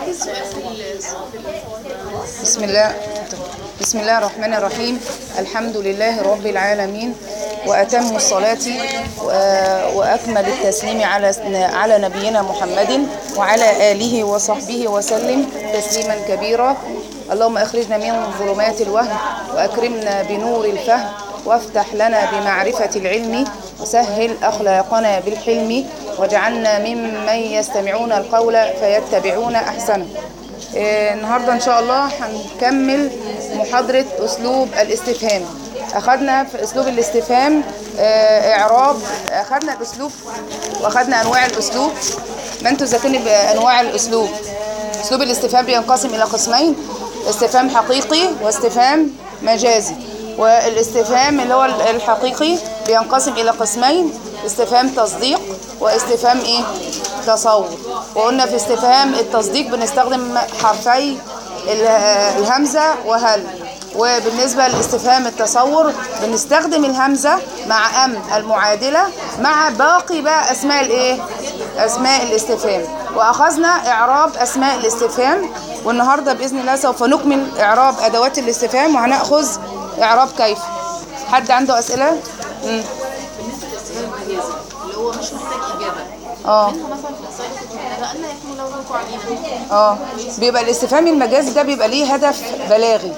بسم الله الرحمن الرحيم. الحمد لله رب العالمين، وأتم الصلاة وأكمل التسليم على نبينا محمد وعلى آله وصحبه وسلم تسليما كبيرا. اللهم أخرجنا من ظلمات الوهم وأكرمنا بنور الفهم، وافتح لنا بمعرفة العلم، وسهل أخلاقنا بالحلم، واجعلنا ممن يستمعون القول فيتبعون أحسنه. النهاردة إن شاء الله هنكمل محاضرة أسلوب الاستفهام. أخذنا في أسلوب الاستفهام إعراب، أخذنا الأسلوب وأخذنا أنواع الأسلوب. ما أنتوا ذاكرين بأنواع الأسلوب؟ أسلوب الاستفهام بينقسم إلى قسمين: استفهام حقيقي واستفهام مجازي. والاستفهام اللي هو الحقيقي بينقسم إلى قسمين: استفهام تصديق واستفهام تصور. وقلنا في استفهام التصديق بنستخدم حرفي الهمزة وهل، وبالنسبة لاستفهام التصور بنستخدم الهمزة مع أم المعادلة مع باقي بقى أسماء الاستفهام. وأخذنا إعراب أسماء الاستفهام، والنهاردة بإذن الله سوف نكمل إعراب أدوات الاستفهام، وهنأخذ إعراب كيف. حد عنده أسئلة؟ بالنسبة للاستفهام المجازي اللي هو مش محتاج إجابة، منها مثلا في الصيد أن يكون له ملك عليهم. بيبقى الاستفهام المجازي ده بيبقى ليه هدف بلاغي.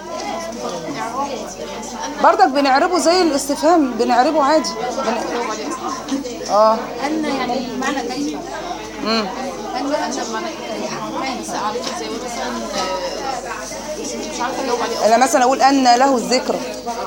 برضك بنعربه زي الاستفهام، بنعربه عادي. أن يعني معنى كيف؟ أن بمعنى كيف عرفت زي مثلا مش عارفة أجاوب عليه. أنا مثلا أقول أن له الذكر،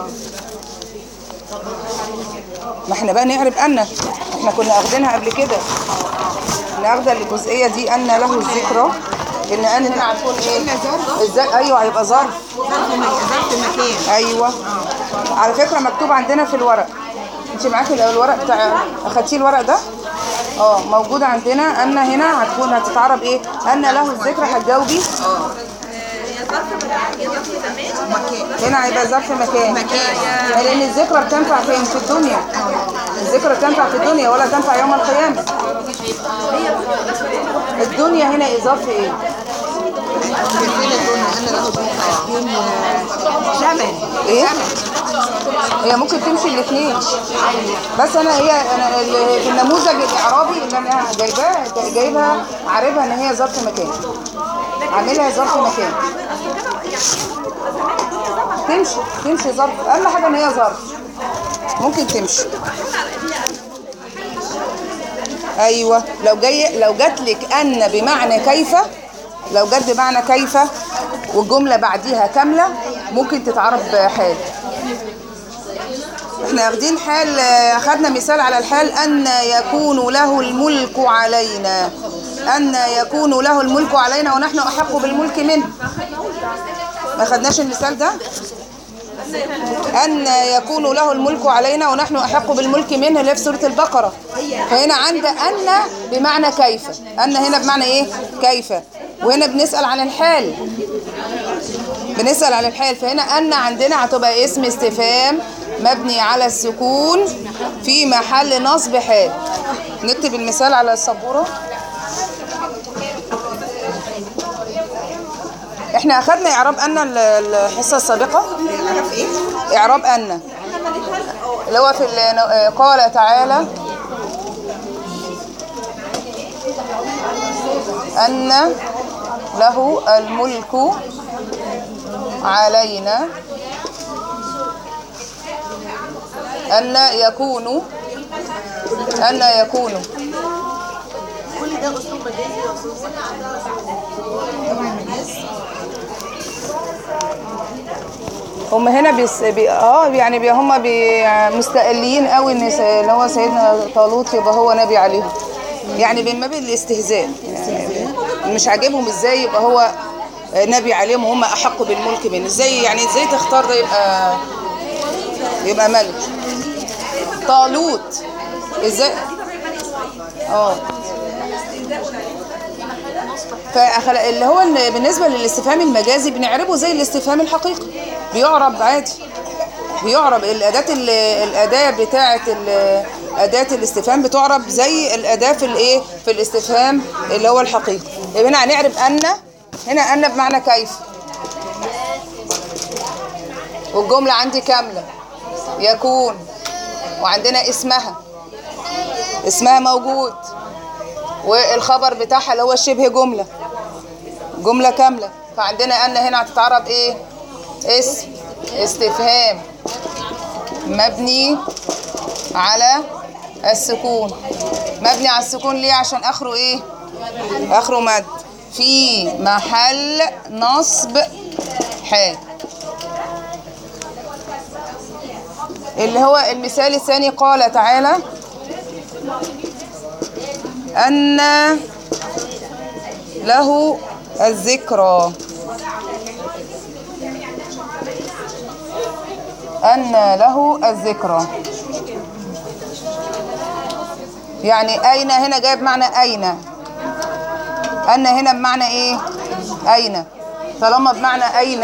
ما احنا بقى نعرب أن، احنا كنا أخدينها قبل كده، ناخد الجزئية دي أن له الذكرى، إن أن هنا هتكون إزاي؟ أيوه هيبقى ظرف مكان. أيوه على فكرة مكتوب عندنا في الورق. أنت معاكي الورق بتاع، أخدتيه الورق ده؟ موجود عندنا. أن هنا هتتعرب أن له الذكرى. هتجاوبي هنا هيبقى ظرف مكان. لأن الذكرى بتنفع فين؟ في الدنيا. الذكرى بتنفع في الدنيا ولا تنفع يوم القيامة. الدنيا هنا ظرف زمن. هي ممكن تمشي الاثنين، بس انا في النموذج الاعرابي اللي انا جايبها عارفها ان هي ظرف مكان، عاملها ظرف مكان. تمشي ظرف، اهم حاجه ان هي ظرف ممكن تمشي. ايوه لو جات لك ان بمعنى كيف، لو جت بمعنى كيف والجمله بعديها كامله ممكن تتعرب حال. احنا واخدين حال، اخذنا مثال على الحال: ان يكون له الملك علينا. ان يكون له الملك علينا ونحن احق بالملك منه. ما اخذناش المثال ده؟ أن يكون له الملك علينا ونحن أحق بالملك منه، اللي في سورة البقرة. فهنا عند أن بمعنى كيف، أن هنا بمعنى كيف، وهنا بنسأل عن الحال، فهنا أن عندنا هتبقى اسم استفهام مبني على السكون في محل نصب حال. نكتب المثال على السبورة. احنا اخذنا اعراب ان الحصه السابقه. اعراب ان اللي هو في قال تعالى ان له الملك علينا. ان يكون كل ده اسلوب مجازي يا استاذ. هم هنا يعني هم مستقلين قوي ان اللي هو سيدنا طالوت يبقى هو نبي عليهم، يعني من باب الاستهزاء. يعني مش عاجبهم ازاي يبقى هو نبي عليهم وهم احق بالملك منه. ازاي تختار ده يبقى ملك؟ طالوت ازاي؟ فاللي هو بالنسبة للاستفهام المجازي بنعربه زي الاستفهام الحقيقي، بيعرب عادي، بيعرب الأداة بتاعة أداة الاستفهام بتعرب زي الأداة في الاستفهام اللي هو الحقيقي. يبقى هنا هنعرب أن هنا أن بمعنى كيف، والجملة عندي كاملة يكون، وعندنا اسمها موجود، والخبر بتاعها اللي هو الشبه جملة كاملة. فعندنا أن هنا هتتعرب إيه؟ اسم استفهام مبني على السكون. مبني على السكون ليه؟ عشان آخره إيه؟ آخره مد. في محل نصب حال. اللي هو المثال الثاني قال تعالى أن له الذكرى. أن له الذكرى يعني أين هنا جايب بمعنى أين. أن هنا بمعنى إيه؟ أين. طالما بمعنى أين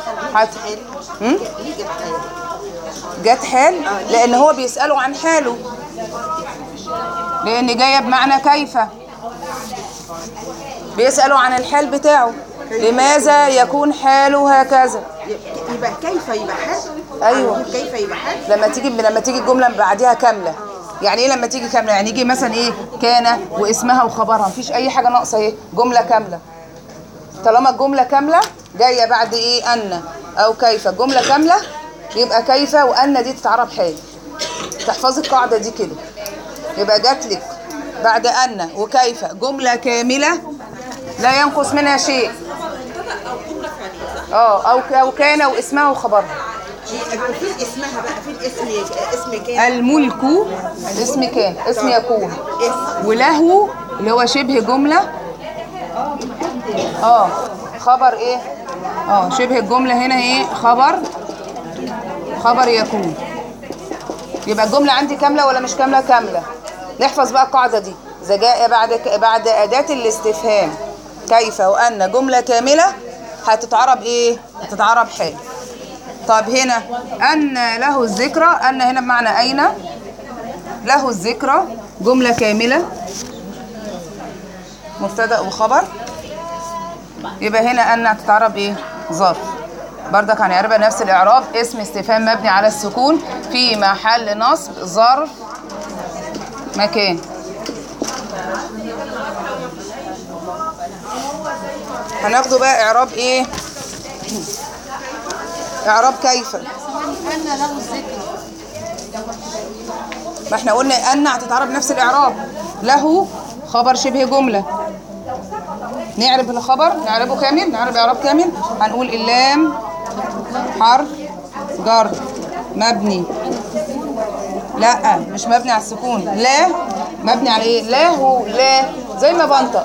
جت حال، لأن هو بيسأله عن حاله، لأن جاية بمعنى كيف، بيسأله عن الحال بتاعه. لماذا يكون حاله هكذا؟ يبقى كيف يبقى حال. أيوه كيف يبقى حال لما تيجي الجملة بعدها كاملة. يعني ايه لما تيجي كاملة؟ يعني يجي مثلا ايه؟ كان واسمها وخبرها، مفيش اي حاجة ناقصة، ايه؟ جملة كاملة. طالما الجملة كاملة جاية بعد ايه؟ أن أو كيف. الجملة كاملة يبقى كيف وأن دي تتعرب حال. تحفظي القاعدة دي كده. يبقى جاتلك بعد أن وكيف جملة كاملة لا ينقص منها شيء. أو كان واسمها وخبرها. فين اسمها بقى؟ فين اسم كان؟ الملك اسم كان، اسم يكون، وله اللي هو شبه جملة. خبر ايه؟ شبه الجملة هنا ايه؟ خبر يكون. يبقى الجملة عندي كاملة ولا مش كاملة؟ كاملة. نحفظ بقى القاعدة دي. إذا جاء بعد أداة الاستفهام كيف وأن جملة كاملة هتتعرب ايه؟ هتتعرب حال. طب هنا أن له الذكرى، أن هنا بمعنى أين. له الذكرى جملة كاملة مبتدأ وخبر. يبقى هنا أن هتتعرب ايه؟ ظرف. بردك هنعربها نفس الإعراب. اسم استفهام مبني على السكون في محل نصب ظرف مكان. هناخده بقى إعراب ايه؟ إعراب كيف. أن له الذكر. ما احنا قلنا أن هتتعرب نفس الإعراب. له خبر شبه جملة. نعرب الخبر، نعربه كامل، نعرب إعراب كامل. هنقول اللام حرف جر مبني. لا مش مبني على السكون. لا مبني على ايه؟ لا زي ما بنطق.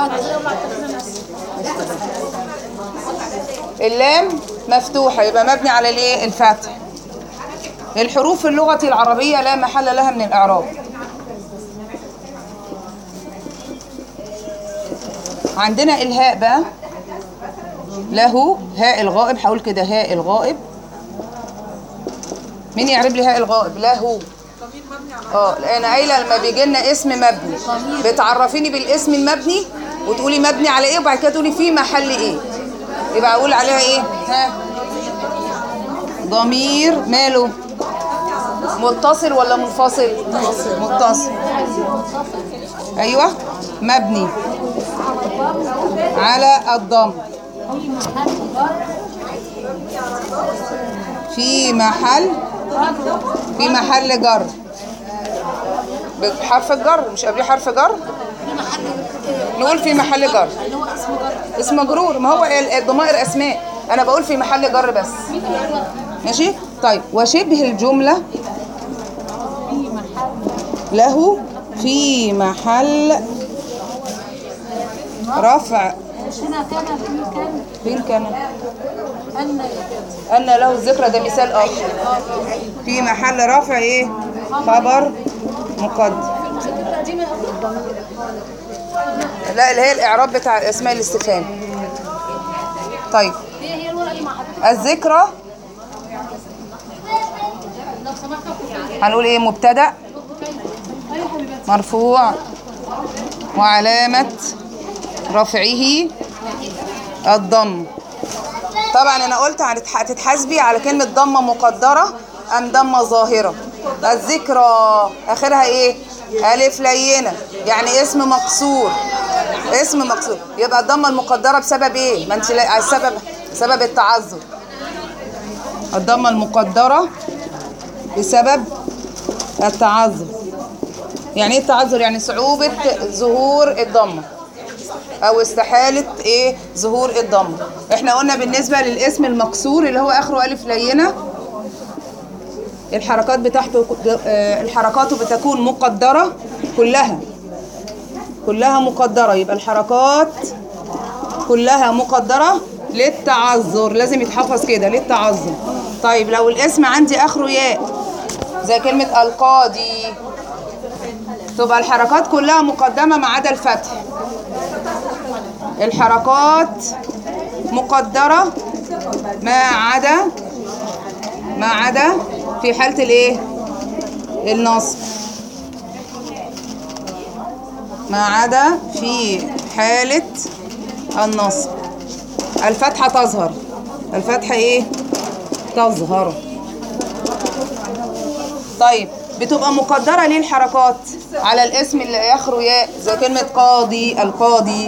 اللام مفتوحة يبقى مبني على الايه؟ الفتح. الحروف في اللغة العربية لا محل لها من الإعراب. عندنا الهاء بقى. له هاء الغائب. هقول كده هاء الغائب. مين يعرب لي هاء الغائب؟ له. انا قايله لما بيجي لنا اسم مبني بتعرفيني بالاسم المبني وتقولي مبني على ايه، وبعد كده تقولي في محل ايه. يبقى اقول عليها ايه؟ ضمير ماله؟ متصل ولا منفصل؟ متصل. ايوه مبني على الضم في محل جر بحرف الجر. مش قبليه حرف جر؟ نقول في محل جر. اسم مجرور. ما هو الضمائر اسماء، انا بقول في محل جر بس. ماشي. طيب وشبه الجملة له في محل رفع. فين كان؟ أن له الذكرى ده مثال آخر. في محل رفع ايه؟ خبر مقدم. لا اللي هي الإعراب بتاع اسماء الاستفهام. طيب الذكرى هنقول ايه؟ مبتدأ مرفوع وعلامة رفعه الضم. طبعا انا قلت هتتحاسبي على كلمة ضمة مقدرة ام ضمة ظاهرة. الذكرى اخرها ايه؟ الف لينة، يعني اسم مكسور. اسم مكسور يبقى الضمة المقدرة بسبب ايه؟ ما انت سبب التعذر. الضمة المقدرة بسبب التعذر. يعني ايه التعذر؟ يعني صعوبة ظهور الضمة او استحالة ايه؟ ظهور الضمة. احنا قلنا بالنسبة للاسم المكسور اللي هو اخره الف لينة الحركات بتاعته الحركات بتكون مقدرة كلها مقدرة. يبقى الحركات كلها مقدرة للتعذر، لازم يتحفظ كده للتعذر. طيب لو الاسم عندي اخره ياء زي كلمة القاضي تبقى الحركات كلها مقدمة ما عدا الفتح. الحركات مقدرة ما عدا في حالة الايه؟ النصب. ما عدا في حالة النصب. الفتحة تظهر. الفتحة ايه؟ تظهر. طيب بتبقى مقدرة ليه الحركات على الاسم اللي اخره ياء زي كلمة قاضي القاضي؟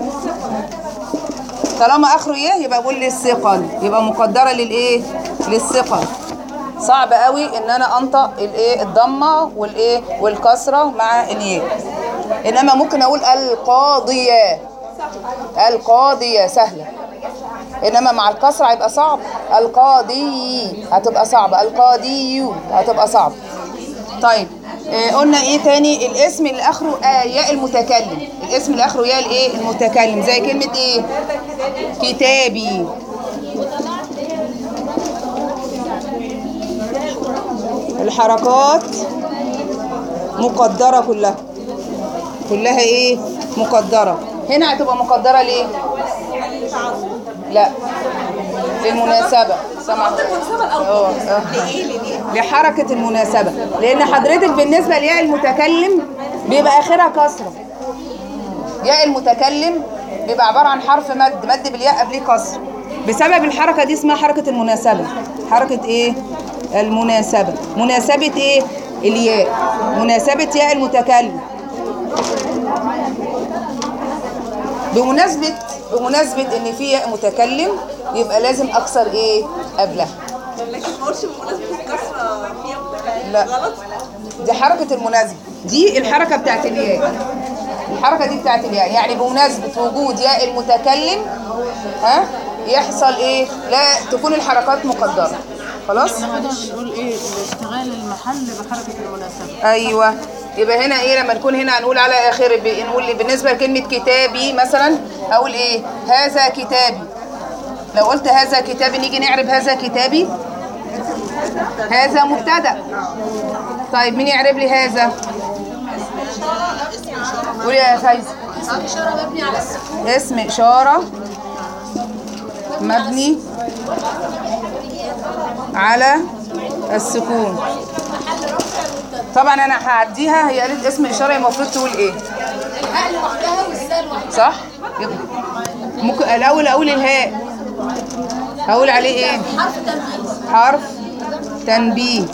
طالما اخره ياء يبقى بقول للثقل، يبقى مقدرة للايه؟ للثقل. صعب قوي ان انا انطق الايه؟ الضمه والايه؟ والكسره مع الياء. انما ممكن اقول القاضيه. القاضيه سهله، انما مع الكسره هيبقى صعب. القاضي هتبقى صعبه، القاضي هتبقى صعبه. طيب قلنا ايه تاني؟ الاسم اللي اخره ياء المتكلم. الاسم اللي اخره ياء الايه؟ المتكلم زي كلمه ايه؟ كتابي. الحركات مقدرة كلها ايه؟ مقدرة. هنا هتبقى مقدرة ليه؟ لا للمناسبة. سمع لحركة المناسبة. لأن حضرتك بالنسبة لياء المتكلم بيبقى آخرها كسرة. ياء المتكلم بيبقى عبارة عن حرف مد بالياء قبليه كسر. بسبب الحركة دي اسمها حركة المناسبة. حركة ايه؟ المناسبة. مناسبة ايه؟ الياء. مناسبة ياء المتكلم. بمناسبة ان في ياء متكلم يبقى لازم اكسر ايه قبلها. لكن ما قلتش بمناسبة الكسرة فيها متكلم. لا غلط. دي حركة المناسبة. دي الحركة بتاعت الياء. الحركة دي بتاعت الياء، يعني بمناسبة وجود ياء المتكلم يحصل ايه؟ لا تكون الحركات مقدرة. خلاص؟ نقول ايه؟ اشتغال المحل بحركة المناسبة. ايوه. يبقى هنا ايه؟ لما نكون هنا هنقول على اخر نقول بالنسبة لكلمة كتابي مثلا اقول ايه؟ هذا كتابي. لو قلت هذا كتابي نيجي نعرب هذا كتابي. هذا مبتدأ. طيب مين يعرب لي هذا؟ قولي يا فايزة. اسم إشارة مبني على السكون. اسم إشارة مبني على السكون. طبعا انا هعديها. هي قالت اسم إشارة المفروض تقول ايه؟ الهاء لوحدها والسين لوحدها. صح؟ ممكن الاول اقول الهاء هقول عليه ايه؟ حرف تنبيه. حرف تنبيه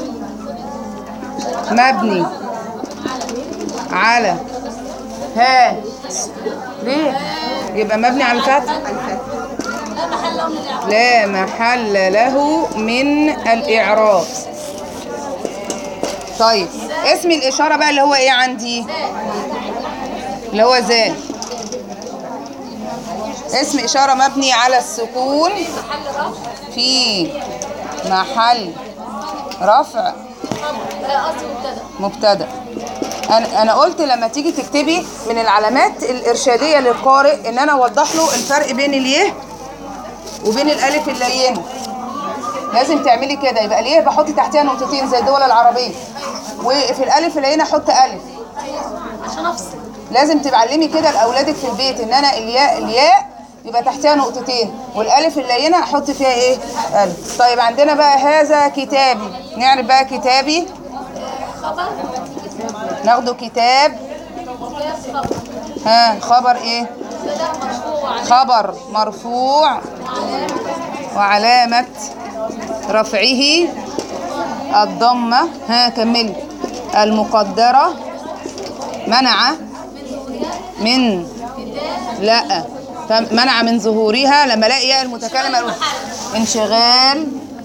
مبني على ها. ليه؟ يبقى مبني على الفتح. لا محل له من الإعراب. طيب اسم الإشارة بقى اللي هو ايه عندي؟ اللي هو ذا. اسم إشارة مبني على السكون في محل رفع مبتدأ. أنا قلت لما تيجي تكتبي من العلامات الإرشادية للقارئ إن أنا أوضح له الفرق بين الياء وبين الألف اللينة. لازم تعملي كده. يبقى الياء بحط تحتها نقطتين زي الدول العربية، وفي الألف اللينة أحط ألف عشان أفصل. لازم تعلمي كده لأولادك في البيت إن أنا الياء يبقى تحتها نقطتين، والألف اللينة أحط فيها إيه؟ ألف. طيب عندنا بقى هذا كتابي. نعرف بقى كتابي. ناخده كتاب. خبر إيه؟ خبر مرفوع وعلامة رفعه الضمة. ها كملي. المقدرة منع من لا منع من ظهورها. لما الاقي ياء المتكلم اقول انشغال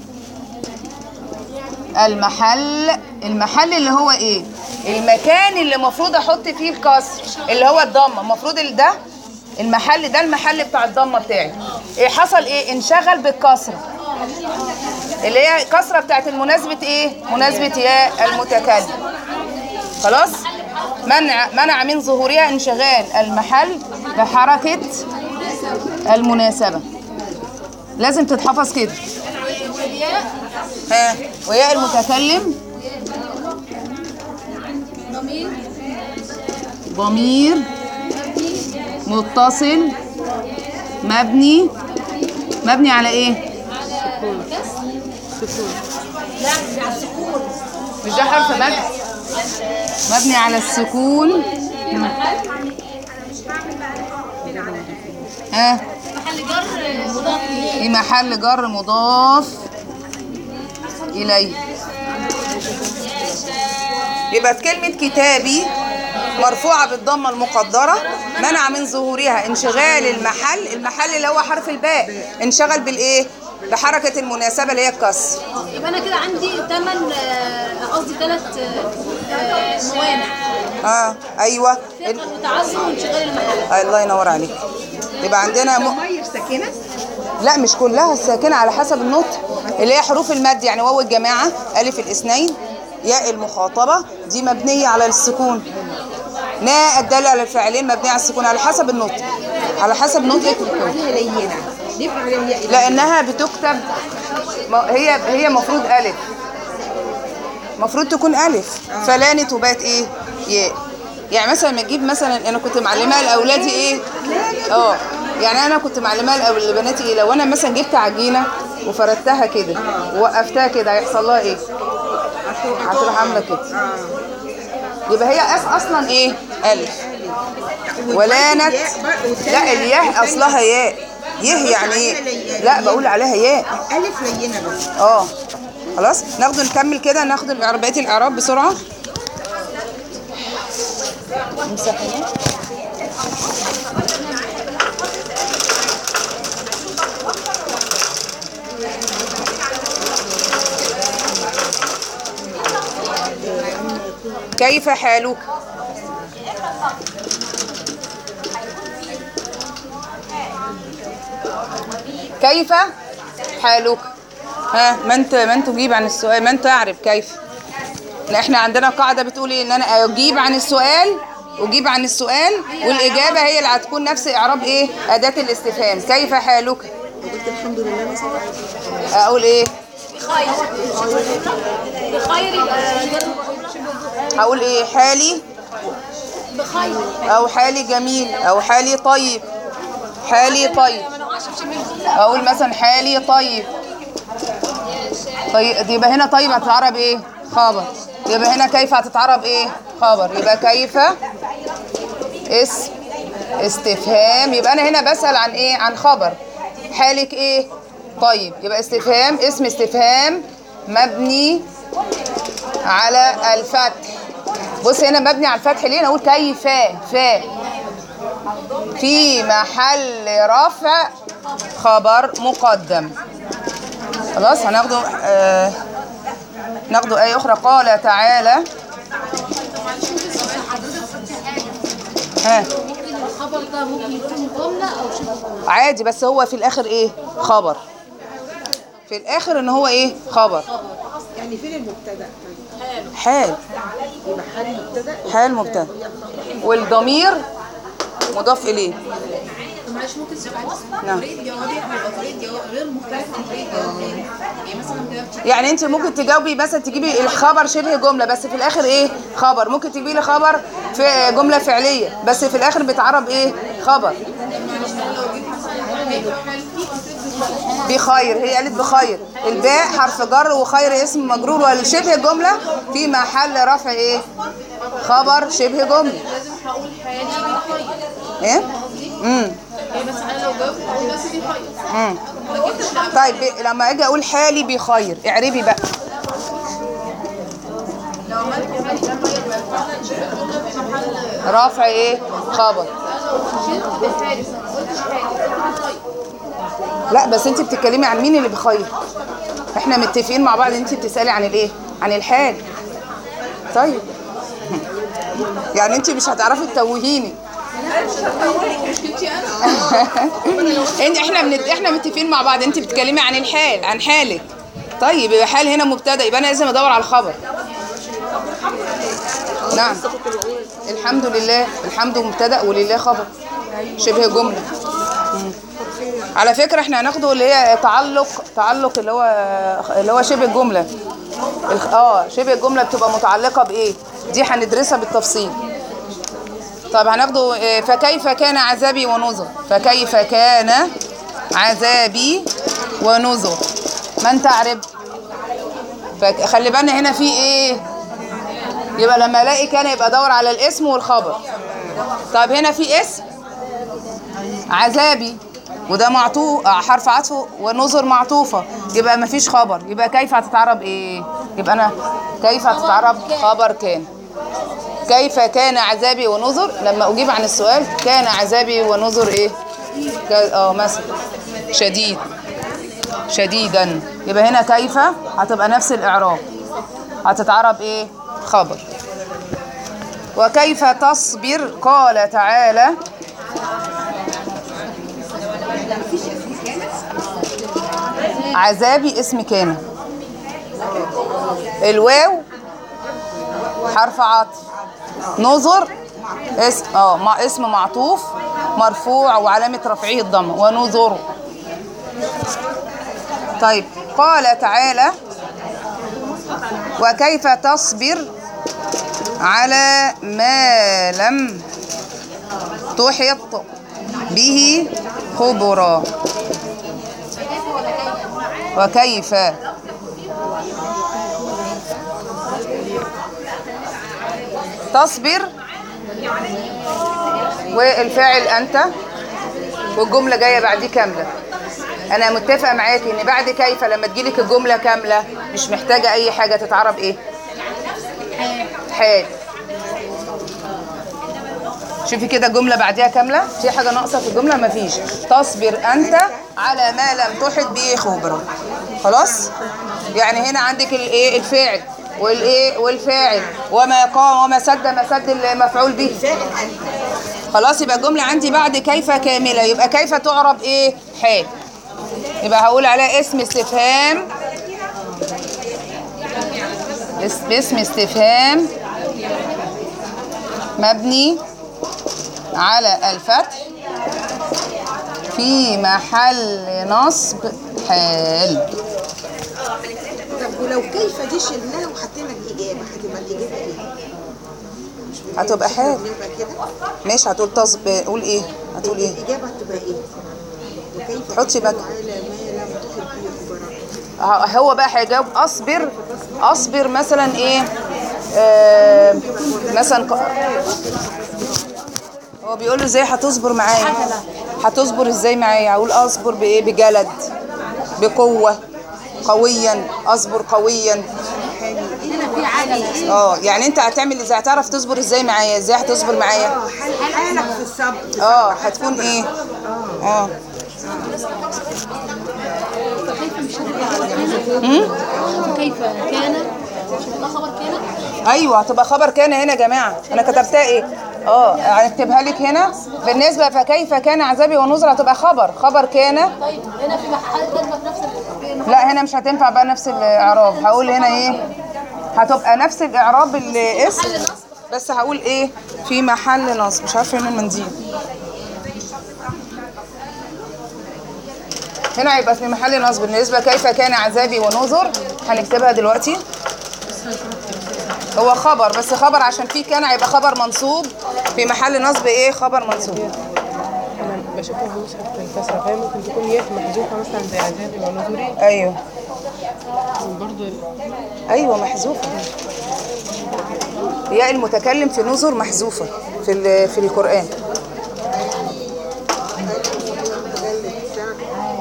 المحل. المحل اللي هو ايه؟ المكان اللي المفروض احط فيه الكسر اللي هو الضمه. المفروض ده المحل ده المحل بتاع الضمه بتاعي. ايه حصل؟ ايه انشغل بالكسره اللي هي الكسره بتاعت المناسبه ايه؟ مناسبه ياء المتكلم. خلاص. منع من ظهورها انشغال المحل بحركه المناسبه. لازم تتحفظ كده. ها وياء المتكلم ضمير متصل مبني على ايه؟ مش ده حرف مد؟ مبني على السكون. ها في محل جر مضاف إليه. يبقى في كلمة كتابي مرفوعة بالضمة المقدرة منع من ظهورها انشغال المحل. المحل اللي هو حرف الباء انشغل بالايه؟ بحركة المناسبة اللي هي الكسر. يبقى انا كده عندي 3 موانع. ايوه تعظم وانشغال المحل. الله ينور عليك. يبقى عندنا ضماير ساكنه؟ لا مش كلها الساكنة على حسب النطق اللي هي حروف المد. يعني واو الجماعة، ألف الاثنين، ياء المخاطبة دي مبنية على السكون. ناء الدالة على الفاعلين مبنية على السكون على حسب النطق. على حسب نطقك. لأنها بتكتب هي مفروض ألف. مفروض تكون ألف فلانت وبقت إيه؟ ياء. يعني مثلا لما تجيب مثلا أنا كنت معلماها لأولادي إيه؟ يعني انا كنت معلماها لبناتي ايه؟ لو انا مثلا جبت عجينه وفردتها كده ووقفتها كده هيحصل لها ايه؟ هتروح عامله كده. يبقى هي اصلا ايه؟ الف. ولانت لا الياء اصلها ياء. يعني ايه؟ لا بقول عليها ياء. الف لينه بس. خلاص ناخده نكمل كده. ناخد بقيه الاعراب بسرعه. مسحنا. كيف حالك؟ كيف حالك؟ ها من تجيب عن السؤال؟ من تعرف كيف؟ لا احنا عندنا قاعدة بتقول ايه؟ ان انا اجيب عن السؤال والاجابة هي اللي هتكون نفس اعراب ايه؟ اداة الاستفهام. كيف حالك؟ قلت الحمد لله مثلا. اقول ايه؟ بخير. هقول ايه؟ حالي بخير او حالي جميل او حالي طيب. حالي طيب. اقول مثلا حالي طيب. طيب يبقى هنا طيب هتتعرب ايه؟ خبر. يبقى هنا كيف هتتعرب ايه؟ خبر. يبقى كيف اسم استفهام. يبقى انا هنا بسأل عن ايه؟ عن خبر. حالك ايه؟ طيب. يبقى استفهام اسم استفهام مبني على الفتح. بص هنا مبني على الفتح ليه؟ نقول كيف في محل رفع خبر مقدم. خلاص هناخده ناخده آية أخرى. قال تعالى الخبر ده ممكن يكون جملة أو شبه عادي بس هو في الآخر إيه؟ خبر. في الآخر إن هو إيه؟ خبر. يعني فين المبتدأ؟ حال. يبقى حال مبتدأ. حال مبتدأ والضمير مضاف إليه. معلش ممكن سؤال؟ نعم. طريقة جوابي هيبقى طريقة جواب غير مختلفة عن طريقة جواب تاني. يعني مثلا كده يعني انت ممكن تجاوبي مثلا تجيبي الخبر شبه جمله بس في الاخر ايه؟ خبر. ممكن تجيبي لي خبر في جمله فعليه بس في الاخر بيتعرب ايه؟ خبر. بخير. هي قالت بخير. الباء حرف جر وخير اسم مجرور والشبه جمله في محل رفع ايه؟ خبر شبه جمله. لازم هقول حالي بخير. ايه؟ بس انا لو جاوبت هقول بس بيخير. طيب لما اجي اقول حالي بخير اعربي بقى. لو عملت حالي بخير ما ينفعش شبه الجمله في محل رفع ايه؟ خبر. شلت بحارس ما قلتش حالي بخير. لا بس انت بتتكلمي عن مين اللي بخير؟ احنا متفقين مع بعض ان انت بتسالي عن الايه؟ عن الحال. طيب يعني انت مش هتعرفي تتوهيني. مشكلتي انا. احنا متفقين مع بعض انت بتتكلمي عن الحال، عن حالك. طيب يبقى حال هنا مبتدا، يبقى انا لازم ادور على الخبر. نعم. الحمد لله، الحمد مبتدا ولله خبر شبه جمله. على فكره احنا هناخده اللي هي تعلق اللي هو شبه الجمله. شبه الجمله بتبقى متعلقه بايه؟ دي هندرسها بالتفصيل. طب هناخده فكيف كان عذابي ونذر. فكيف كان عذابي ونذر. من تعرب؟ خلي بالنا هنا في ايه؟ يبقى لما الاقي كان يبقى ادور على الاسم والخبر. طب هنا في اسم عذابي وده معطوف حرف عطف ونذر معطوفه، يبقى مفيش خبر. يبقى كيف هتتعرب ايه؟ يبقى انا كيف هتتعرب خبر كان. كيف كان عذابي ونذر لما اجيب عن السؤال كان عذابي ونذر ايه؟ مثلا شديدا. يبقى هنا كيف هتبقى نفس الاعراب، هتتعرب ايه؟ خبر. وكيف تصبر قال تعالى عذابي اسم كان. الواو حرف عطف. نذر اسم معطوف مرفوع وعلامة رفعه الضمة ونذر. طيب قال تعالى وكيف تصبر على ما لم تحط به خبرا. وكيف تصبر والفاعل أنت والجملة جاية بعديه كاملة. أنا متفقة معاكي إن بعد كيف لما تجيلك الجملة كاملة مش محتاجة أي حاجة تتعرب إيه؟ حال. شوفي كده الجملة بعديها كاملة. في حاجة ناقصة في الجملة؟ مفيش. تصبر أنت على ما لم تحط به خبرا. خلاص؟ يعني هنا عندك الإيه؟ الفاعل والايه والفاعل وما قام وما سد المفعول به. خلاص يبقى الجمله عندي بعد كيف كامله. يبقى كيف تعرب ايه؟ حال. يبقى هقول عليها اسم استفهام. اسم استفهام مبني على الفتح في محل نصب حال. طب ولو كيف دي شلناها وحطينا الإجابة هتبقى الإجابة إيه؟ هتبقى حال. ماشي هتقول قول إيه؟ هتقول إيه؟ الإجابة هتبقى إيه؟ وكيف حطي بقى. على ما لم تحط به خبرا. هو بقى هيجاوب أصبر مثلا إيه؟ مثلا هو بيقول له إزاي هتصبر معايا؟ هتصبر إزاي معايا؟ هقول أصبر بإيه؟ بجلد، بقوة، قويا. اصبر قويا. يعني انت هتعمل ازاي؟ هتعرف تصبر ازاي معايا؟ ازاي هتصبر معايا؟ حالك في الصبر. هتكون ايه؟ كيف كان هتبقى خبر كان. ايوه هتبقى خبر كان هنا يا جماعه. انا كتبتها ايه؟ هنكتبها لك هنا. بالنسبه فكيف كان عذابي ونذر هتبقى خبر كان. طيب هنا في محل تنفع نفس لا هنا مش هتنفع بقى نفس الاعراب. هقول هنا ايه؟ هتبقى نفس الاعراب الاسم بس هقول ايه؟ في محل نصب. مش عارفه فين المنديل. هنا هيبقى في محل نصب. بالنسبه كيف كان عذابي ونذر هنكتبها دلوقتي. هو خبر بس خبر عشان فيه كان هيبقى خبر منصوب في محل نصب ايه؟ خبر منصوب. انا بشوفها في مصحف الكسرة فهي ممكن تكون ياء محذوفة مثلا زي عذابي ونذري. ايوه برضه ايوه محذوفة. ياء المتكلم في نذر محذوفة في القرآن.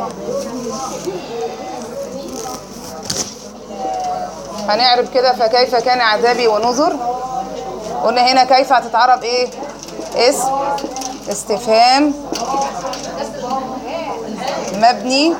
هنعرب كده فكيف كان عذابي ونذر. قلنا هنا كيف هتتعرب ايه؟ اسم استفهام مبني.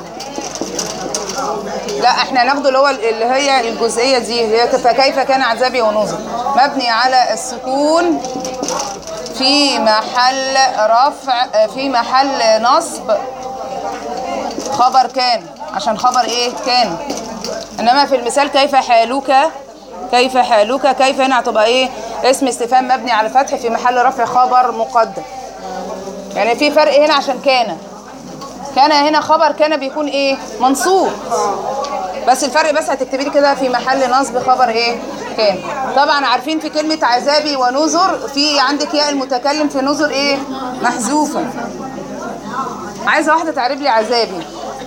لا احنا ناخده اللي هي الجزئيه دي اللي هي فكيف كان عذابي ونذر، مبني على السكون في محل رفع، في محل نصب خبر كان، عشان خبر ايه؟ كان. انما في المثال كيف حالك، كيف حالك، كيف هنا هتبقى ايه؟ اسم استفهام مبني على فتح في محل رفع خبر مقدم. يعني في فرق هنا عشان كان هنا خبر كان بيكون ايه؟ منصوب. بس الفرق بس هتكتبي لي كده في محل نصب خبر ايه؟ كان. طبعا عارفين في كلمة عذابي ونذر في عندك ياء المتكلم في نذر ايه؟ محذوفة. عايزة واحدة تعرب لي عذابي.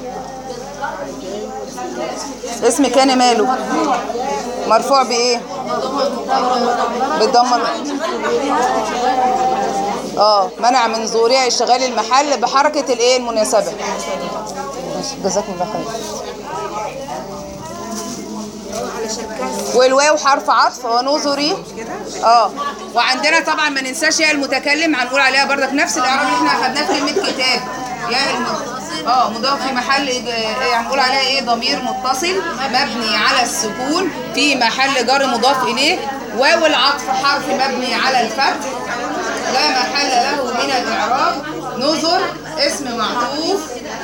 اسم كان ماله؟ مرفوع بايه؟ بالضمه. منع من ظهورها اشتغال المحل بحركه الايه؟ المناسبه. جزاكم الله خير. والواو حرف عطف ونذري. وعندنا طبعا ما ننساش يا المتكلم هنقول عليها بردك نفس الاعراب اللي احنا اخدناه في كلمه كتاب. يا مضاف في محل هنقول عليها ايه؟ ضمير متصل مبني على السكون في محل جر مضاف اليه. واو العطف حرف مبني على الفتح لا محل له من الاعراب. نذر اسم معطوف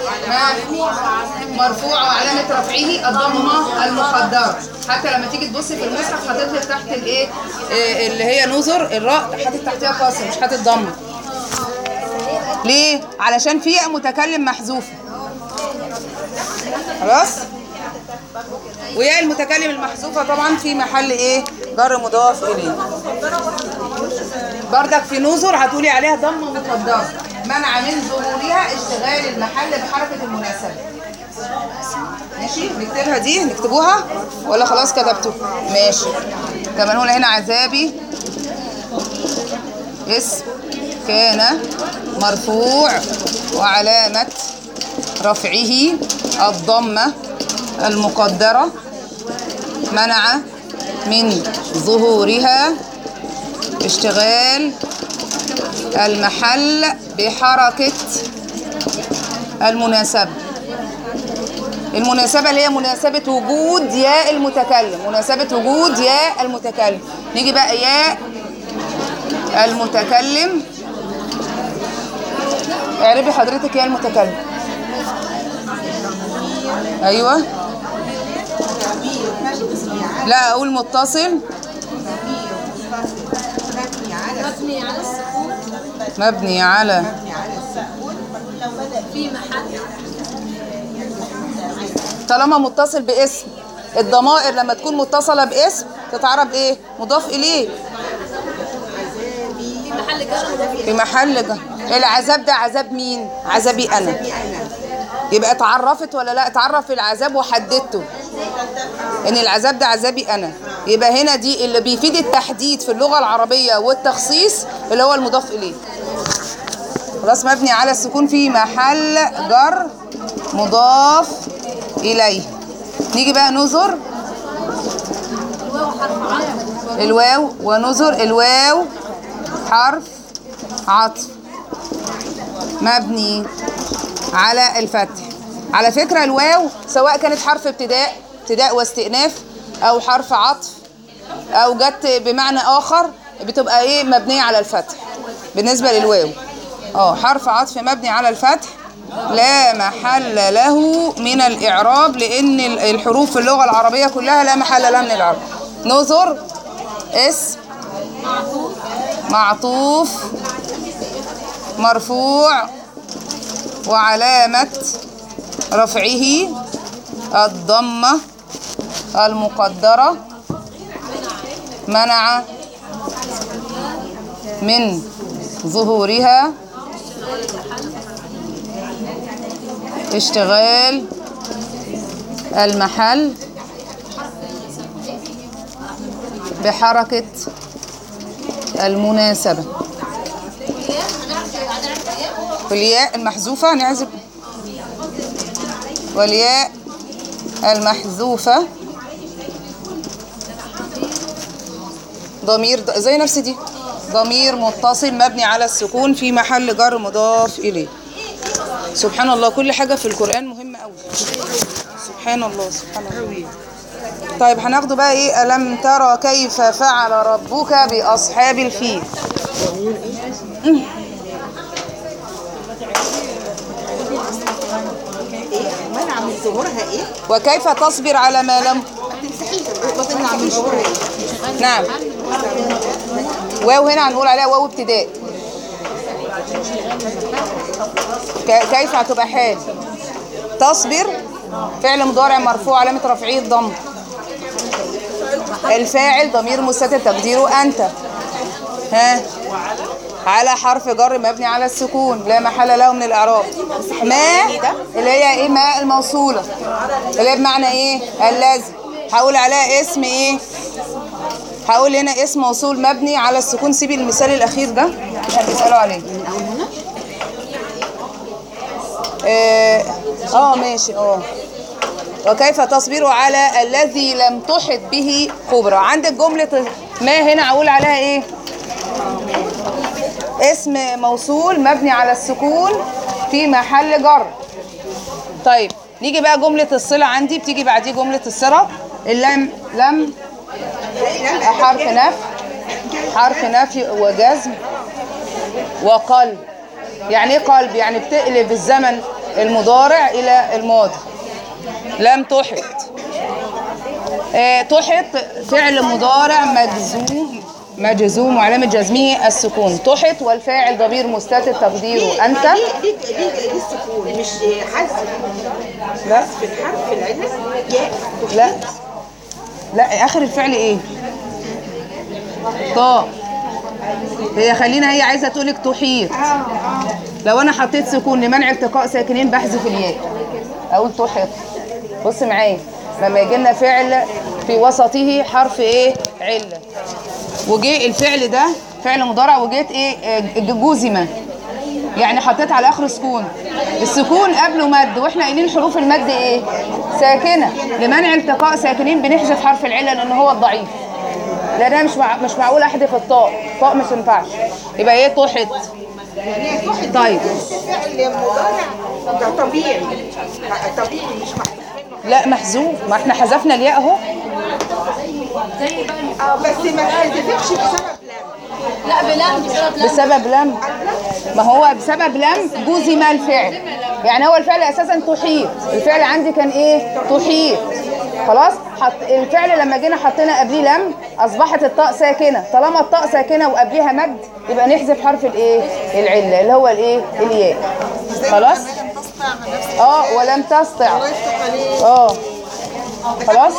مرفوع وعلامه رفعه الضمه المقدره. حتى لما تيجي تبصي في المصحف حاطط لك تحت الايه اللي هي نذر الراء حاطط تحتها قاسم مش حاطط ضمه. ليه؟ علشان في ياء متكلم محذوفه. خلاص؟ وياء المتكلم المحذوفه طبعا في محل ايه؟ جر مضاف اليه. بردك في نذر هتقولي عليها ضمه مقدره منع من ظهورها اشتغال المحل بحركه المناسبه. ماشي؟ نكتبها دي، نكتبوها ولا خلاص كتبتوا؟ ماشي. كمان هنا عذابي اسم كان مرفوع وعلامة رفعه الضمة المقدرة منع من ظهورها اشتغال المحل بحركة المناسبة. المناسبة اللي هي مناسبة وجود ياء المتكلم، مناسبة وجود ياء المتكلم. نيجي بقى ياء المتكلم. اعربي حضرتك يا المتكلم. ايوه لا اقول متصل مبني على في محل. طالما متصل باسم الضمائر لما تكون متصله باسم تتعرب ايه؟ مضاف اليه في محل جر. العذاب ده عذاب مين؟ عذابي انا. يبقى اتعرفت ولا لا؟ اتعرف العذاب وحددته ان العذاب ده عذابي انا. يبقى هنا دي اللي بيفيد التحديد في اللغه العربيه والتخصيص اللي هو المضاف اليه. خلاص مبني على السكون في محل جر مضاف اليه. نيجي بقى نذر. الواو ونذر. الواو حرف عطف مبني على الفتح. على فكرة الواو سواء كانت حرف ابتداء واستئناف او حرف عطف او جت بمعنى اخر بتبقى ايه؟ مبنية على الفتح. بالنسبة للواو حرف عطف مبني على الفتح لا محل له من الاعراب لان الحروف في اللغة العربية كلها لا محل لها من الاعراب. نذر اسم معطوف مرفوع وعلامة رفعه الضمة المقدرة منع من ظهورها اشتغال المحل بحركة المناسبة. في الياء المحذوفة نعزب والياء المحذوفة ضمير زي نفس دي، ضمير متصل مبني على السكون في محل جر مضاف إليه. سبحان الله، كل حاجة في القرآن مهمة أوي. سبحان الله سبحان الله. طيب هناخده بقى ايه؟ ألم ترى كيف فعل ربك بأصحاب الفيل. منع من ظهورها ايه؟ وكيف تصبر على ما لم منع من ظهورها ايه؟ نعم، واو هنا هنقول عليها واو ابتداء. كيف هتبقى حال. تصبر فعل مضارع مرفوع علامة رفعه الضم. الفاعل ضمير مستتر تقديره أنت. ها، على حرف جر مبني على السكون لا محل له من الإعراب. ما اللي هي ايه؟ ما الموصولة اللي هي بمعنى ايه؟ الذي. هقول عليها اسم ايه؟ هقول هنا اسم موصول مبني على السكون. سيبي المثال الأخير ده عشان تسألوا عليه. ماشي. وكيف تصبر على الذي لم تحط به خبرة. عندك جملة ما هنا هقول عليها ايه؟ اسم موصول مبني على السكون في محل جر. طيب نيجي بقى جملة الصلة. عندي بتيجي بعديه جملة الصلة. اللام لم حرف نفي وجزم وقلب. يعني ايه قلب؟ يعني بتقلب الزمن المضارع إلى الماضي. لم تحط. تحط فعل مضارع مجزوم وعلامة جزمه السكون. تحط والفاعل ضمير مستتر تقديره أنت. ليه السكون مش حذف؟ لا في الحرف العلة لا آخر الفعل ايه؟ طاء. هي خلينا هي عايزة تقولك تحيط. لو أنا حطيت سكون لمنع التقاء ساكنين بحذف الياء أقول تحط. بص معايا، لما يجي لنا فعل في وسطه حرف ايه؟ علة، وجي الفعل ده فعل مضارع وجيت ايه؟ جزمة، يعني حطيت على اخره سكون. السكون قبله مد، واحنا قايلين حروف المد ايه؟ ساكنة. لمنع التقاء ساكنين بنحذف حرف العلة لان هو الضعيف. لان انا مش معقول احذف الطاء مش ينفعش. يبقى ايه؟ تحط. طيب فعل مضارع ده طبيعي مش محذوف. لا محذوف، ما احنا حذفنا الياء اهو. بس ما تحذفش بسبب لم. لا بلم بسبب لم. ما هو بسبب لم جزم الفعل. يعني هو الفعل اساسا تحيط. الفعل عندي كان ايه؟ تحيط. خلاص الفعل لما جينا حطينا قبليه لم اصبحت الطاء ساكنه. طالما الطاء ساكنه وقبليها مد يبقى نحذف حرف الايه؟ العله اللي هو الايه؟ الياء. خلاص. ولم تستطع. خلاص.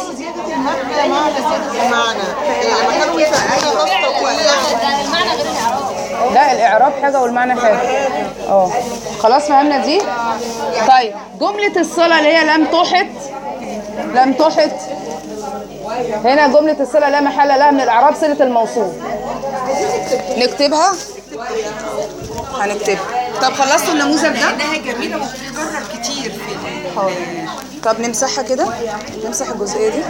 لا الإعراب حاجة والمعنى حاجة. خلاص فهمنا دي. طيب جملة الصلة اللي هي لم تحط. هنا جملة الصلة لا محل لها من الإعراب، صلة الموصول. نكتبها. هنكتبها. طب خلصتوا النموذج ده؟ انها جميلة وبتتكرر كتير في حاضر. طب نمسحها كده، نمسح الجزئية دي.